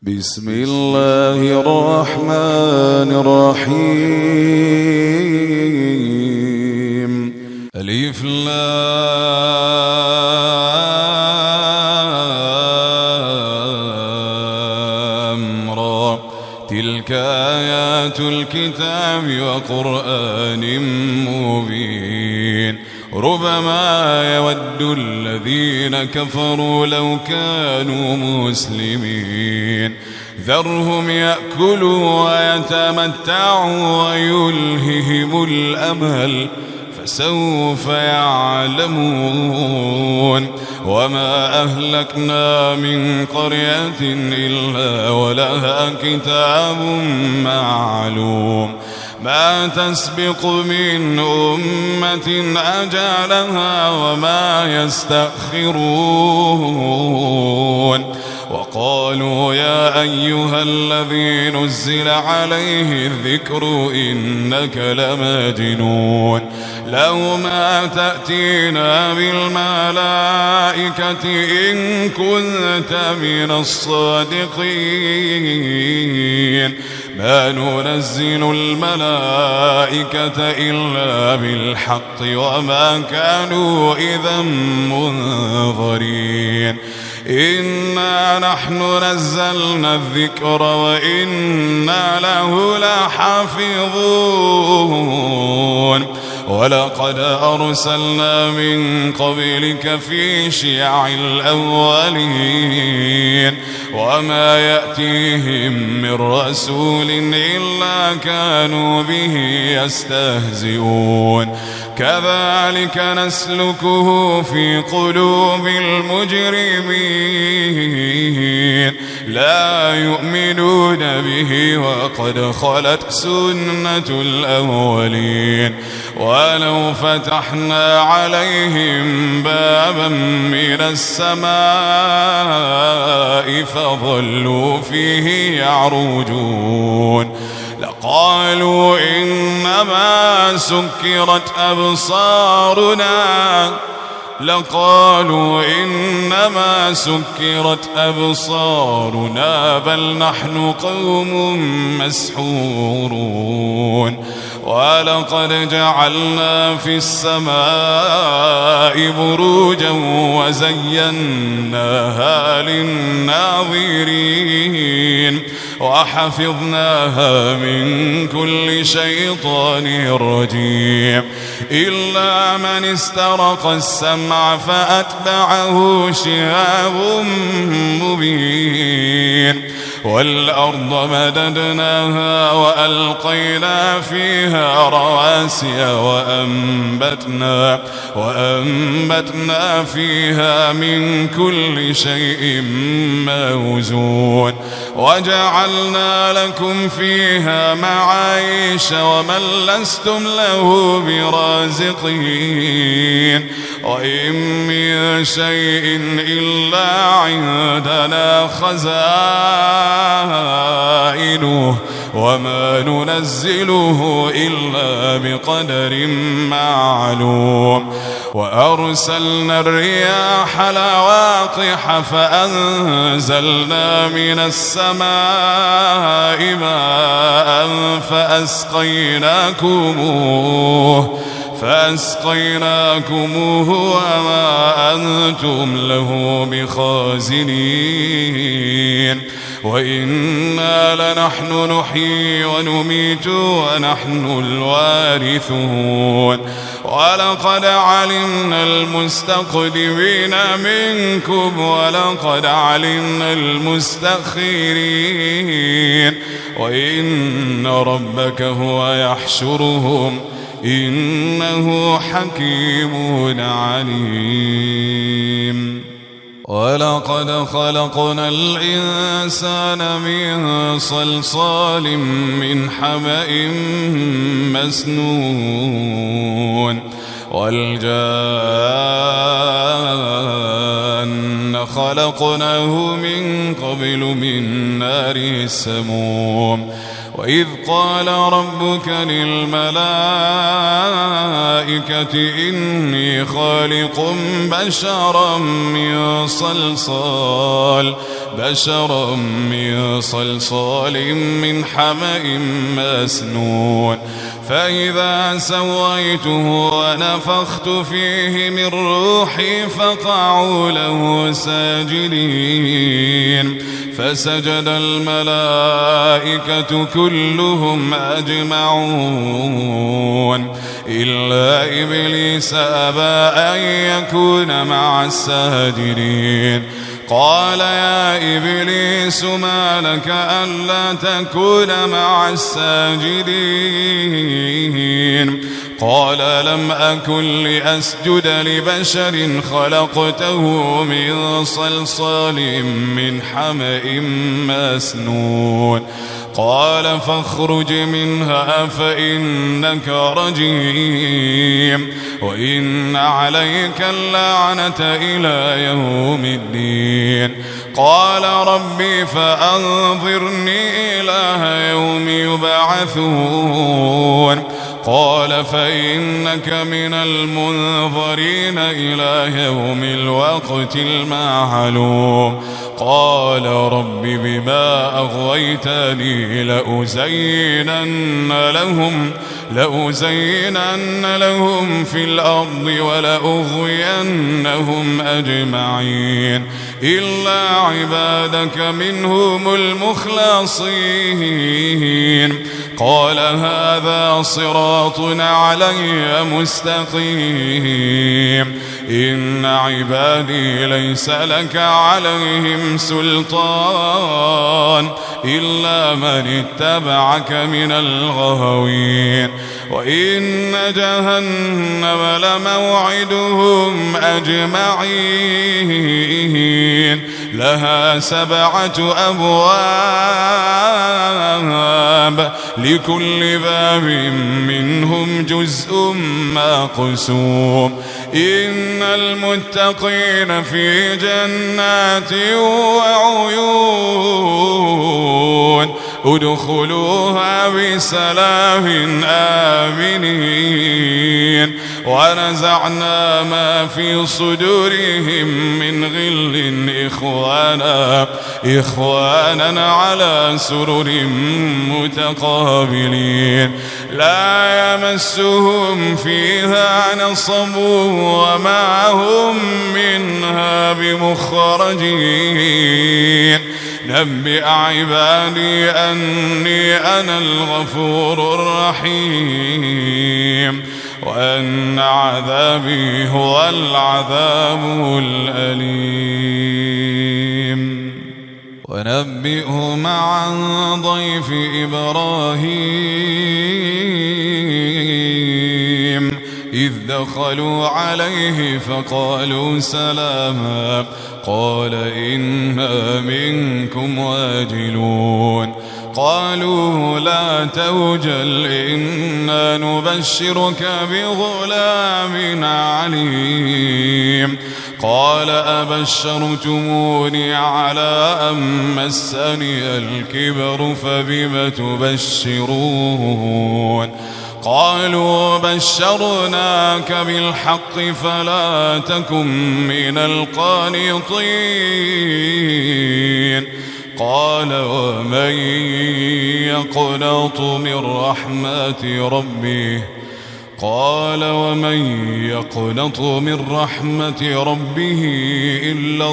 بسم الله الرحمن الرحيم. ألف لام را، تلك آيات الكتاب وقرآن مبين. ربما يود الذين كفروا لو كانوا مسلمين، ذرهم يأكلوا ويتمتعوا ويلههم الأمل، فسوف يعلمون. وما أهلكنا من قرية إلا ولها كتاب معلوم، ما تسبق من أمة أجلها وما يستأخرون. وقالوا يا أيها الذي نزل عليه الذكر إنك لمجنون، لو ما تأتينا بالملائكة إن كنت من الصادقين، ما ننزل الملائكة إلا بالحق وما كانوا إذا منظرين. إنا نحن نزلنا الذكر وإنا له لحافظون. ولقد أرسلنا من قبلك في شيع الأولين، وما يأتيهم من رسول إلا كانوا به يستهزئون. كذلك نسلكه في قلوب المجرمين، لا يؤمنون به وقد خلت سنة الأولين. ولو فتحنا عليهم بابا من السماء فظلوا فيه يعرجون لقالوا إنما سكرت أبصارنا بل نحن قوم مسحورون. ولقد جعلنا في السماء بروجا وزيناها للناظرين وحفظناها من كل شيطان رجيم إلا من استرق السمع فأتبعه شهاب مبين. والأرض مددناها وألقينا فيها رواسي وأنبتنا فيها من كل شيء موزون. وجعلنا لكم فيها معايش ومن لستم له برازقين. وإن من شيء إلا عندنا خزائنه وما ننزله إلا بقدر معلوم. وأرسلنا الرياح لواقح فأنزلنا من السماء ماء فأسقيناكموه وما أنتم له بخازنين. وإنا لنحن نحيي ونميت ونحن الوارثون. ولقد علمنا المستقدمين منكم ولقد علمنا المستأخرين. وإن ربك هو يحشرهم إنه حكيم عليم. ولقد خلقنا الإنسان من صلصال من حمأ مسنون. والجان خلقناه من قبل من نار السموم. وإذ قال ربك للملائكة إني خالق بشرا من بشرا من صلصال من حمأ مسنون فإذا سويته ونفخت فيه من روحي فقعوا له ساجدين فسجد الملائكة كلهم أجمعون إلا إبليس أبى أن يكون مع الساجدين قال يا إبليس ما لك ألا تكون مع الساجدين قال لم أكن لأسجد لبشر خلقته من صلصال من حمأ مسنون قال فاخرج منها فإنك رجيم وإن عليك اللعنة إلى يوم الدين قال ربي فأنظرني إلى يوم يبعثون قال فإنك من المنظرين إلى يوم الوقت المعلوم قال رب بما أغويتني لأزينن لهم في الأرض ولأغوينهم أجمعين إلا عبادك منهم المخلصين قال هذا صراط علي مستقيم إن عبادي ليس لك عليهم سلطان إلا من اتبعك من الغاوين وإن جهنم لموعدهم أجمعين لها 7 أبواب لكل باب منهم جزء مقسوم إن المتقين في جنات وعيون ادخلوها بسلام آمنين ونزعنا ما في صدورهم من غل إخوانا على سرر متقابلين لا يمسهم فيها نصب وما هم منها بمخرجين نبئ عبادي أني أنا الغفور الرحيم وأن عذابي هو العذاب الأليم ونبئهم عن ضيف إبراهيم إذ دخلوا عليه فقالوا سلاما قال إنا منكم واجلون قالوا لا توجل إنا نبشرك بغلام عليم قال أبشرتموني على أن مسني الكبر فبم تبشرون قالوا بشرناك بالحق فلا تكن من القانطين قال ومن يقنط من رحمة ربه إلا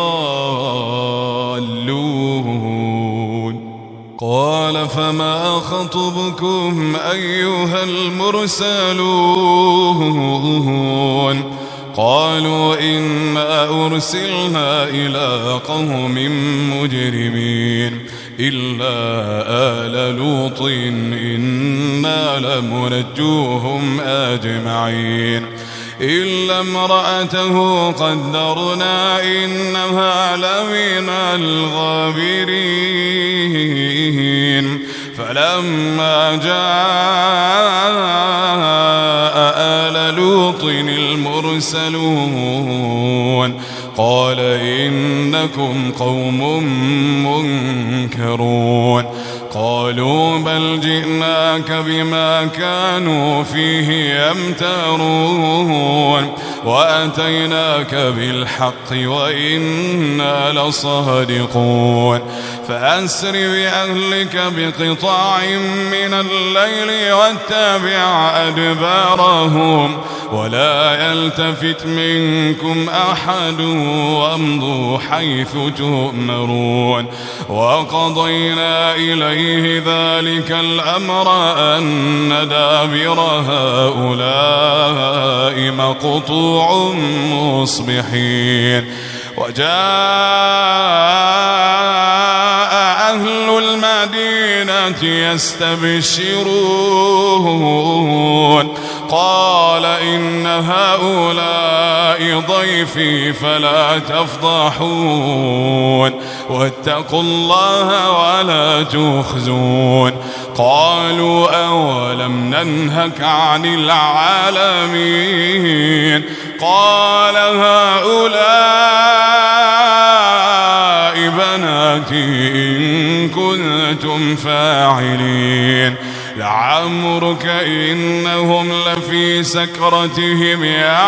الضالون قال فما خطبكم أيها المرسلون قالوا إنا أرسلنا إلى قوم مجرمين إلا آل لوط إنا لمنجوهم أجمعين إلا امرأته قدرنا إنها لمن الغابرين فلما جاء آل لوط المرسلون قال إنكم قوم ينكرون قالوا بل جئناك بما كانوا فيه يمترون وأتيناك بالحق وإنا لصادقون فأسر بأهلك بقطاع من الليل واتبع أدبارهم ولا يلتفت منكم أحد وامضوا حيث تؤمرون وقضينا إليه ذلك الأمر أن دابر هؤلاء مقطوع مصبحين وجاء أهل المدينة يستبشرون قال إن هؤلاء ضيفي فلا تفضحون واتقوا الله ولا تخزون قالوا أولم ننهك عن العالمين قال هؤلاء بناتي إن كنتم فاعلين لعمرك إنهم لفي سكرتهم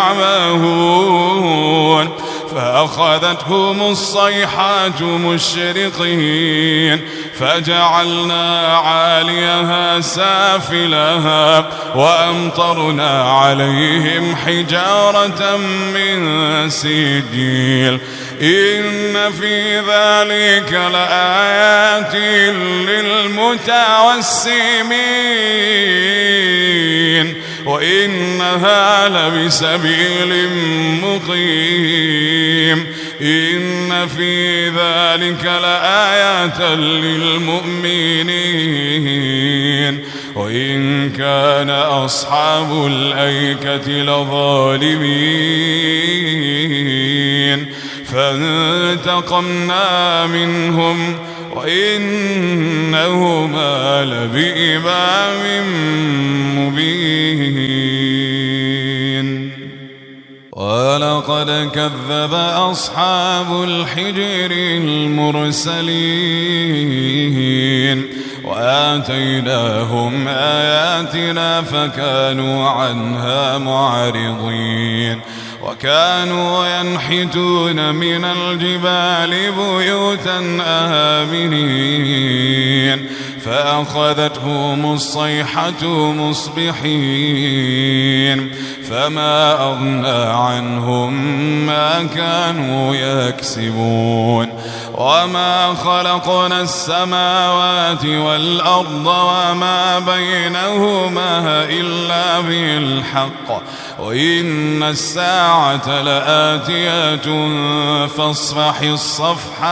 يعمهون فأخذتهم الصيحة مشرقين فجعلنا عاليها سافلها وأمطرنا عليهم حجارة من سجيل إن في ذلك لآيات للمتوسمين وإنها لبسبيل مقيم إن في ذلك لآيات للمؤمنين وإن كان أصحاب الأيكة لظالمين فانتقمنا منهم وإنهما لبإمام مبين ولقد كذب أصحاب الحجر المرسلين وآتيناهم آياتنا فكانوا عنها معرضين وكانوا ينحتون من الجبال بيوتا آمنين فأخذتهم الصيحة مصبحين فما أغنى عنهم ما كانوا يكسبون وما خلقنا السماوات والأرض وما بينهما إلا بالحق وإن الساعة لآتية فاصفح الصفح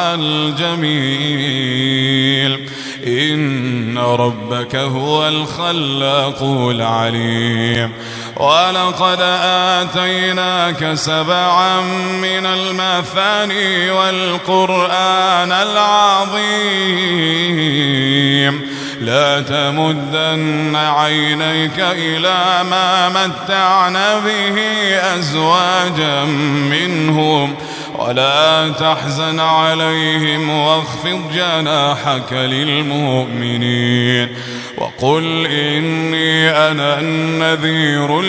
الجميل إن ربك هو الخلاق العليم ولقد آتيناك 7 من المثاني والقرآن العظيم لا تمدن عينيك إلى ما متعنا به أزواجا منهم ولا تحزن عليهم واخفض جناحك للمؤمنين وقل إني أنا النذير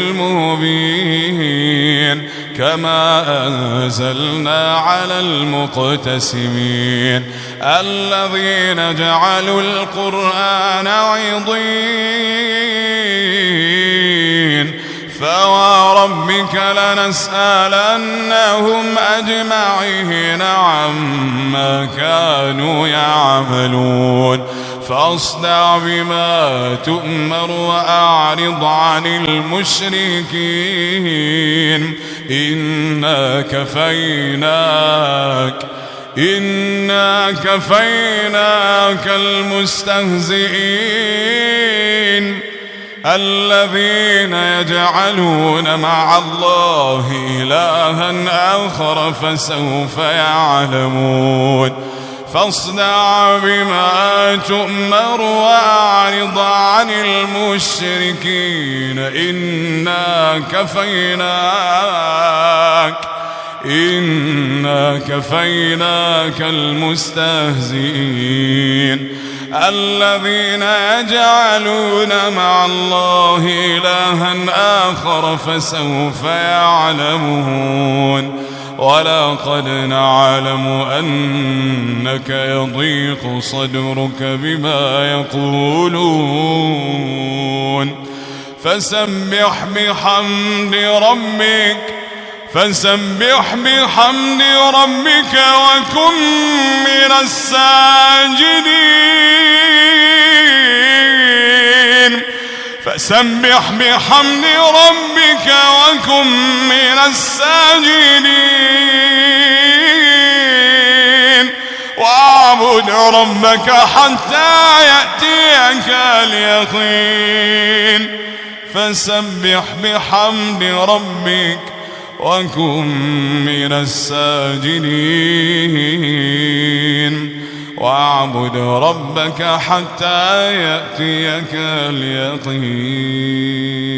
المبين كما أنزلنا على المقتسمين الذين جعلوا القرآن عضين فوربك لنسألنهم أجمعين عما كانوا يعملون فاصدع بما تؤمر وأعرض عن المشركين إنا كفيناك المستهزئين الذين يجعلون مع الله إلها آخر فسوف يعلمون فاصدع بما تؤمر وأعرض عن إنا كفيناك المستهزئين الذين يجعلون مع الله إلها آخر فسوف يعلمون ولقد نعلم أنك يضيق صدرك بما يقولون فسبح بحمد ربك وكن من الساجدين فسبح بحمد ربك وكن من الساجدين واعبد ربك حتى يأتيك اليقين فسبح بحمد ربك وكن من الساجدين واعبد ربك حتى يأتيك اليقين.